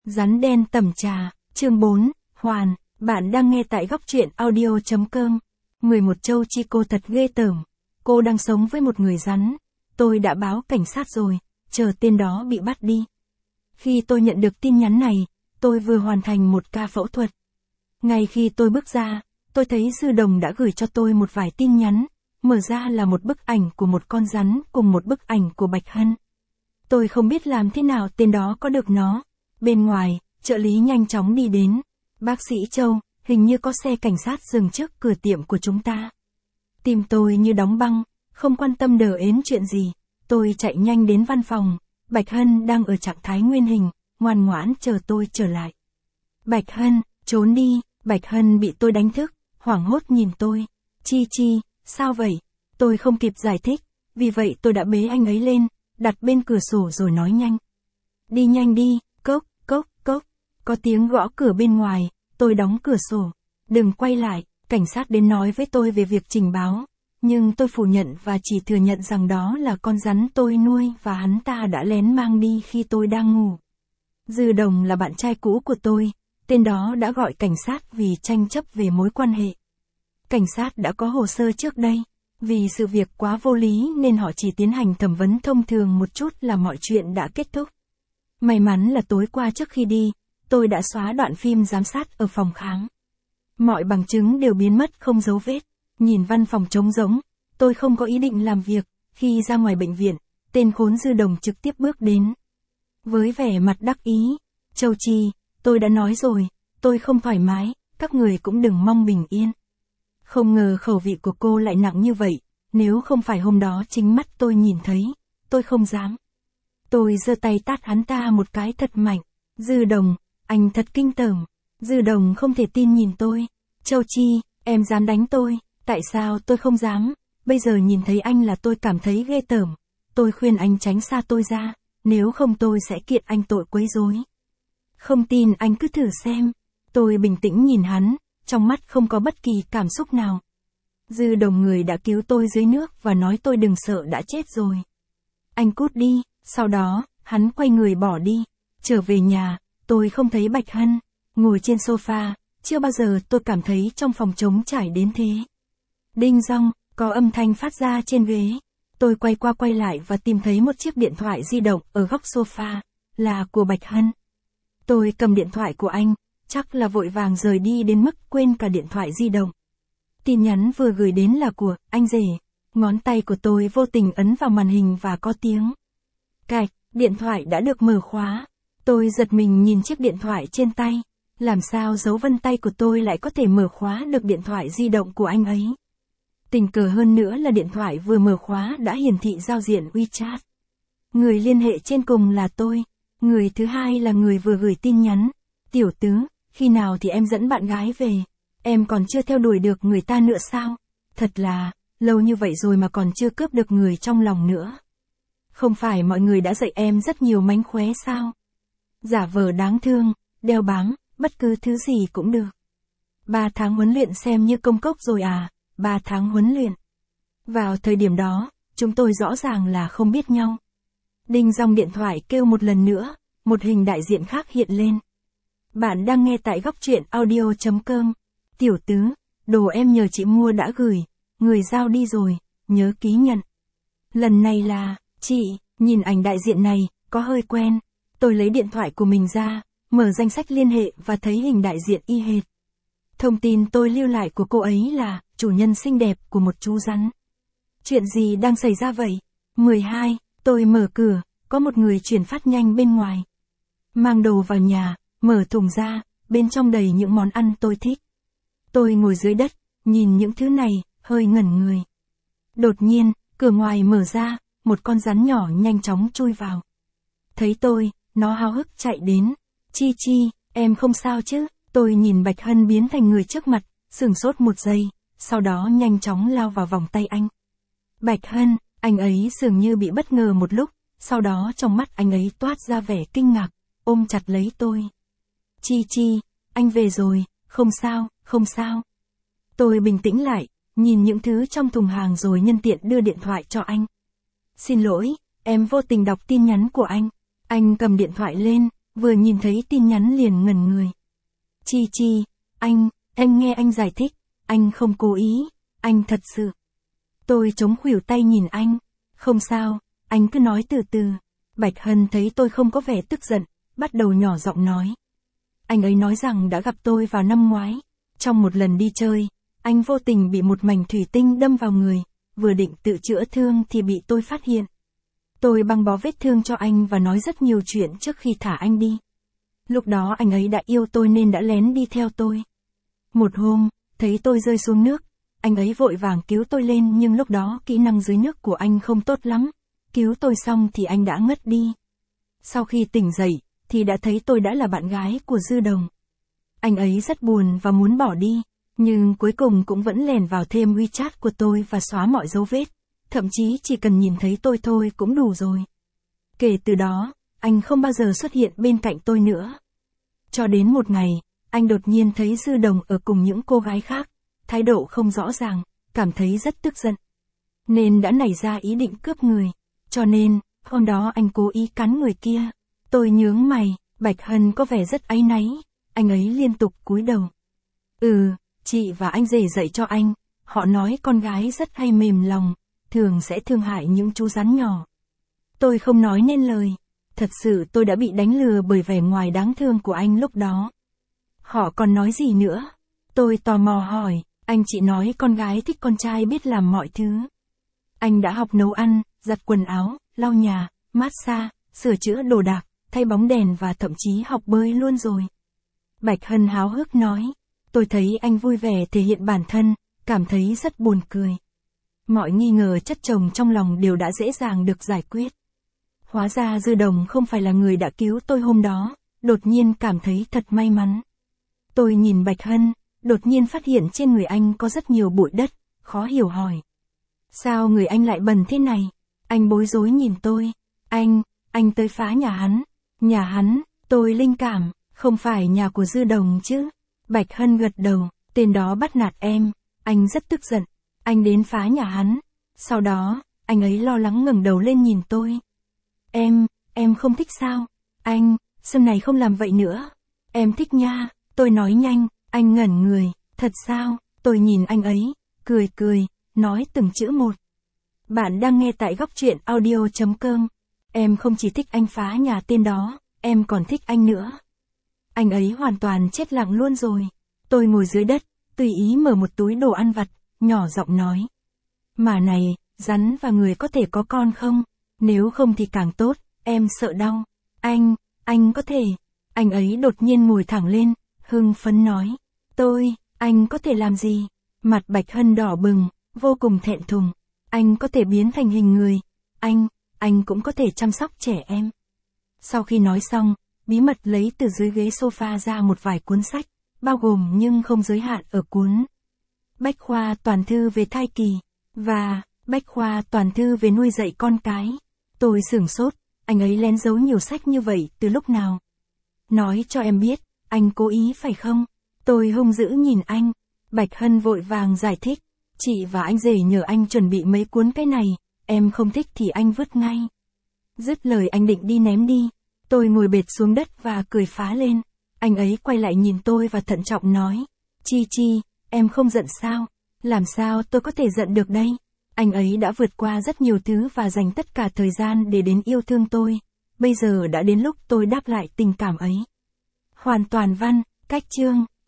Rắn đen tẩm trà, chương 4, Hoàn, bạn đang nghe tại góc truyện audio.com. 11 châu chi cô thật ghê tởm. Cô đang sống với một người rắn. Tôi đã báo cảnh sát rồi, chờ tên đó bị bắt đi. Khi tôi nhận được tin nhắn này, tôi vừa hoàn thành một ca phẫu thuật. Ngay khi tôi bước ra, tôi thấy Dư Đồng đã gửi cho tôi một vài tin nhắn. Mở ra là một bức ảnh của một con rắn cùng một bức ảnh của Bạch Hân. Tôi không biết làm thế nào tên đó có được nó. Bên ngoài, trợ lý nhanh chóng đi đến. Bác sĩ Châu, hình như có xe cảnh sát dừng trước cửa tiệm của chúng ta. Tim tôi như đóng băng, không quan tâm đờ ến chuyện gì. Tôi chạy nhanh đến văn phòng. Bạch Hân đang ở trạng thái nguyên hình, ngoan ngoãn chờ tôi trở lại. Bạch Hân, trốn đi. Bạch Hân bị tôi đánh thức, hoảng hốt nhìn tôi. Chi, sao vậy? Tôi không kịp giải thích, vì vậy tôi đã bế anh ấy lên, đặt bên cửa sổ rồi nói nhanh. Đi nhanh đi, cốc. Có tiếng gõ cửa bên ngoài, tôi đóng cửa sổ. Đừng quay lại, cảnh sát đến nói với tôi về việc trình báo. Nhưng tôi phủ nhận và chỉ thừa nhận rằng đó là con rắn tôi nuôi và hắn ta đã lén mang đi khi tôi đang ngủ. Dư Đồng là bạn trai cũ của tôi, tên đó đã gọi cảnh sát vì tranh chấp về mối quan hệ. Cảnh sát đã có hồ sơ trước đây, vì sự việc quá vô lý nên họ chỉ tiến hành thẩm vấn thông thường một chút là mọi chuyện đã kết thúc. May mắn là tối qua trước khi đi, tôi đã xóa đoạn phim giám sát ở phòng khám. Mọi bằng chứng đều biến mất không dấu vết. Nhìn văn phòng trống rỗng, tôi không có ý định làm việc. Khi ra ngoài bệnh viện, tên khốn Dư Đồng trực tiếp bước đến. Với vẻ mặt đắc ý, Châu Chi, tôi đã nói rồi, tôi không thoải mái, các người cũng đừng mong bình yên. Không ngờ khẩu vị của cô lại nặng như vậy, nếu không phải hôm đó chính mắt tôi nhìn thấy, tôi không dám. Tôi giơ tay tát hắn ta một cái thật mạnh. Dư Đồng, anh thật kinh tởm. Dư Đồng không thể tin nhìn tôi. Châu Chi, em dám đánh tôi, tại sao tôi không dám? Bây giờ nhìn thấy anh là tôi cảm thấy ghê tởm. Tôi khuyên anh tránh xa tôi ra, nếu không tôi sẽ kiện anh tội quấy rối. Không tin anh cứ thử xem. Tôi bình tĩnh nhìn hắn, trong mắt không có bất kỳ cảm xúc nào. Dư Đồng người đã cứu tôi dưới nước và nói tôi đừng sợ đã chết rồi. Anh cút đi, sau đó, hắn quay người bỏ đi. Trở về nhà, tôi không thấy Bạch Hân. Ngồi trên sofa, chưa bao giờ tôi cảm thấy trong phòng trống trải đến thế. Đinh dong, có âm thanh phát ra trên ghế. Tôi quay qua quay lại và tìm thấy một chiếc điện thoại di động ở góc sofa, là của Bạch Hân. Tôi cầm điện thoại của anh, chắc là vội vàng rời đi đến mức quên cả điện thoại di động. Tin nhắn vừa gửi đến là của anh rể. Ngón tay của tôi vô tình ấn vào màn hình và có tiếng cạch, điện thoại đã được mở khóa. Tôi giật mình nhìn chiếc điện thoại trên tay. Làm sao dấu vân tay của tôi lại có thể mở khóa được điện thoại di động của anh ấy? Tình cờ hơn nữa là điện thoại vừa mở khóa đã hiển thị giao diện WeChat. Người liên hệ trên cùng là tôi. Người thứ hai là người vừa gửi tin nhắn. Tiểu tứ, khi nào thì em dẫn bạn gái về? Em còn chưa theo đuổi được người ta nữa sao? Thật là, lâu như vậy rồi mà còn chưa cướp được người trong lòng nữa. Không phải mọi người đã dạy em rất nhiều mánh khóe sao? Giả vờ đáng thương, đeo bám, bất cứ thứ gì cũng được. 3 tháng huấn luyện xem như công cốc rồi à? 3 tháng huấn luyện. Vào thời điểm đó, chúng tôi rõ ràng là không biết nhau. Đinh dong điện thoại kêu một lần nữa, một hình đại diện khác hiện lên. Bạn đang nghe tại góc truyện audio.com. Tiểu tứ, đồ em nhờ chị mua đã gửi, người giao đi rồi, nhớ ký nhận. Lần này là, chị, nhìn ảnh đại diện này, có hơi quen. Tôi lấy điện thoại của mình ra, mở danh sách liên hệ và thấy hình đại diện y hệt. Thông tin tôi lưu lại của cô ấy là chủ nhân xinh đẹp của một chú rắn. Chuyện gì đang xảy ra vậy? 12, tôi mở cửa, có một người chuyển phát nhanh bên ngoài. Mang đồ vào nhà, mở thùng ra, bên trong đầy những món ăn tôi thích. Tôi ngồi dưới đất, nhìn những thứ này, hơi ngẩn người. Đột nhiên, cửa ngoài mở ra, một con rắn nhỏ nhanh chóng chui vào. Thấy tôi, nó háo hức chạy đến. Chi, em không sao chứ? Tôi nhìn Bạch Hân biến thành người trước mặt, sửng sốt một giây, sau đó nhanh chóng lao vào vòng tay anh. Bạch Hân, anh ấy dường như bị bất ngờ một lúc, sau đó trong mắt anh ấy toát ra vẻ kinh ngạc, ôm chặt lấy tôi. Chi, anh về rồi, không sao. Tôi bình tĩnh lại, nhìn những thứ trong thùng hàng rồi nhân tiện đưa điện thoại cho anh. Xin lỗi, em vô tình đọc tin nhắn của anh. Anh cầm điện thoại lên, vừa nhìn thấy tin nhắn liền ngẩn người. Chi Chi, em nghe anh giải thích, anh không cố ý, anh thật sự. Tôi chống khuỷu tay nhìn anh, không sao, anh cứ nói từ từ. Bạch Hân thấy tôi không có vẻ tức giận, bắt đầu nhỏ giọng nói. Anh ấy nói rằng đã gặp tôi vào năm ngoái. Trong một lần đi chơi, anh vô tình bị một mảnh thủy tinh đâm vào người, vừa định tự chữa thương thì bị tôi phát hiện. Tôi băng bó vết thương cho anh và nói rất nhiều chuyện trước khi thả anh đi. Lúc đó anh ấy đã yêu tôi nên đã lén đi theo tôi. Một hôm, thấy tôi rơi xuống nước, anh ấy vội vàng cứu tôi lên nhưng lúc đó kỹ năng dưới nước của anh không tốt lắm. Cứu tôi xong thì anh đã ngất đi. Sau khi tỉnh dậy, thì đã thấy tôi đã là bạn gái của Dư Đồng. Anh ấy rất buồn và muốn bỏ đi, nhưng cuối cùng cũng vẫn lèn vào thêm WeChat của tôi và xóa mọi dấu vết. Thậm chí chỉ cần nhìn thấy tôi thôi cũng đủ rồi. Kể từ đó, anh không bao giờ xuất hiện bên cạnh tôi nữa. Cho đến một ngày, anh đột nhiên thấy Dư Đồng ở cùng những cô gái khác, thái độ không rõ ràng, cảm thấy rất tức giận. Nên đã nảy ra ý định cướp người. Cho nên, hôm đó anh cố ý cắn người kia. Tôi nhướng mày, Bạch Hân có vẻ rất áy náy, anh ấy liên tục cúi đầu. Chị và anh rể dạy cho anh, họ nói con gái rất hay mềm lòng, thường sẽ thương hại những chú rắn nhỏ. Tôi không nói nên lời, thật sự tôi đã bị đánh lừa bởi vẻ ngoài đáng thương của anh lúc đó. Họ còn nói gì nữa? Tôi tò mò hỏi, anh chị nói con gái thích con trai biết làm mọi thứ. Anh đã học nấu ăn, giặt quần áo, lau nhà, massage, sửa chữa đồ đạc, thay bóng đèn và thậm chí học bơi luôn rồi. Bạch Hân háo hức nói, tôi thấy anh vui vẻ thể hiện bản thân, cảm thấy rất buồn cười. Mọi nghi ngờ chất chồng trong lòng đều đã dễ dàng được giải quyết. Hóa ra Dư Đồng không phải là người đã cứu tôi hôm đó, đột nhiên cảm thấy thật may mắn. Tôi nhìn Bạch Hân, đột nhiên phát hiện trên người anh có rất nhiều bụi đất, khó hiểu hỏi. Sao người anh lại bẩn thế này? Anh bối rối nhìn tôi. Anh tới phá nhà hắn. Nhà hắn, tôi linh cảm, không phải nhà của Dư Đồng chứ. Bạch Hân gật đầu, tên đó bắt nạt em. Anh rất tức giận. Anh đến phá nhà hắn. Sau đó, anh ấy lo lắng ngẩng đầu lên nhìn tôi. Em không thích sao? Anh, sau này không làm vậy nữa. Em thích nha, tôi nói nhanh, anh ngẩn người, thật sao? Tôi nhìn anh ấy, cười, nói từng chữ một. Bạn đang nghe tại góc truyện audio.com. Em không chỉ thích anh phá nhà tên đó, em còn thích anh nữa. Anh ấy hoàn toàn chết lặng luôn rồi. Tôi ngồi dưới đất, tùy ý mở một túi đồ ăn vặt, nhỏ giọng nói. Mà này, rắn và người có thể có con không? Nếu không thì càng tốt, em sợ đau. Anh có thể. Anh ấy đột nhiên ngồi thẳng lên, hưng phấn nói. Anh có thể làm gì? Mặt Bạch Hân đỏ bừng, vô cùng thẹn thùng. Anh có thể biến thành hình người. Anh cũng có thể chăm sóc trẻ em. Sau khi nói xong, bí mật lấy từ dưới ghế sofa ra một vài cuốn sách, bao gồm nhưng không giới hạn ở cuốn Bách khoa toàn thư về thai kỳ, và Bách khoa toàn thư về nuôi dạy con cái. Tôi sửng sốt, anh ấy lén giấu nhiều sách như vậy từ lúc nào? Nói cho em biết, anh cố ý phải không? Tôi hung dữ nhìn anh. Bạch Hân vội vàng giải thích. Chị và anh rể nhờ anh chuẩn bị mấy cuốn cái này, em không thích thì anh vứt ngay. Dứt lời anh định đi ném đi. Tôi ngồi bệt xuống đất và cười phá lên. Anh ấy quay lại nhìn tôi và thận trọng nói. Chi, em không giận sao? Làm sao tôi có thể giận được đây? Anh ấy đã vượt qua rất nhiều thứ và dành tất cả thời gian để đến yêu thương tôi. Bây giờ đã đến lúc tôi đáp lại tình cảm ấy. Hoàn toàn văn, cách chương.